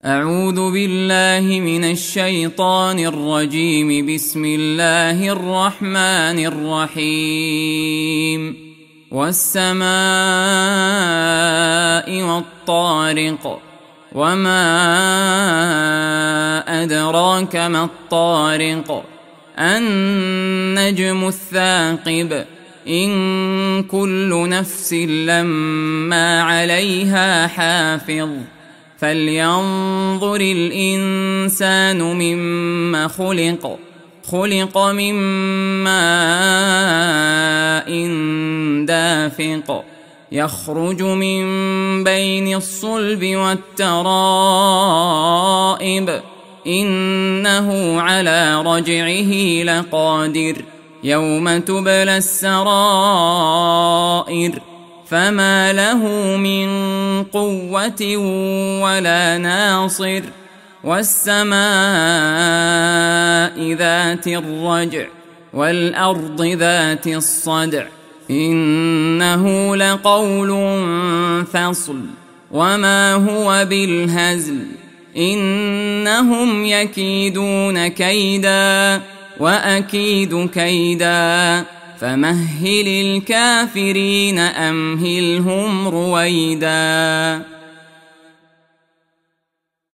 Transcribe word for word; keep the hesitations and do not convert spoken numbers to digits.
أعوذ بالله من الشيطان الرجيم. بسم الله الرحمن الرحيم. والسماء والطارق، وما أدراك ما الطارق، النجم الثاقب، إن كل نفس لما عليها حافظ، فلينظر الإنسان مما خلق خلق من ماء دافق، يخرج من بين الصلب والترائب، إنه على رجعه لقادر، يوم تبلى السرائر، فما له من قوة ولا ناصر. والسماء ذات الرجع، والأرض ذات الصدع، إنه لقول فصل، وما هو بالهزل، إنهم يكيدون كيدا وأكيد كيدا، فمهل الكافرين أمهلهم رويدا.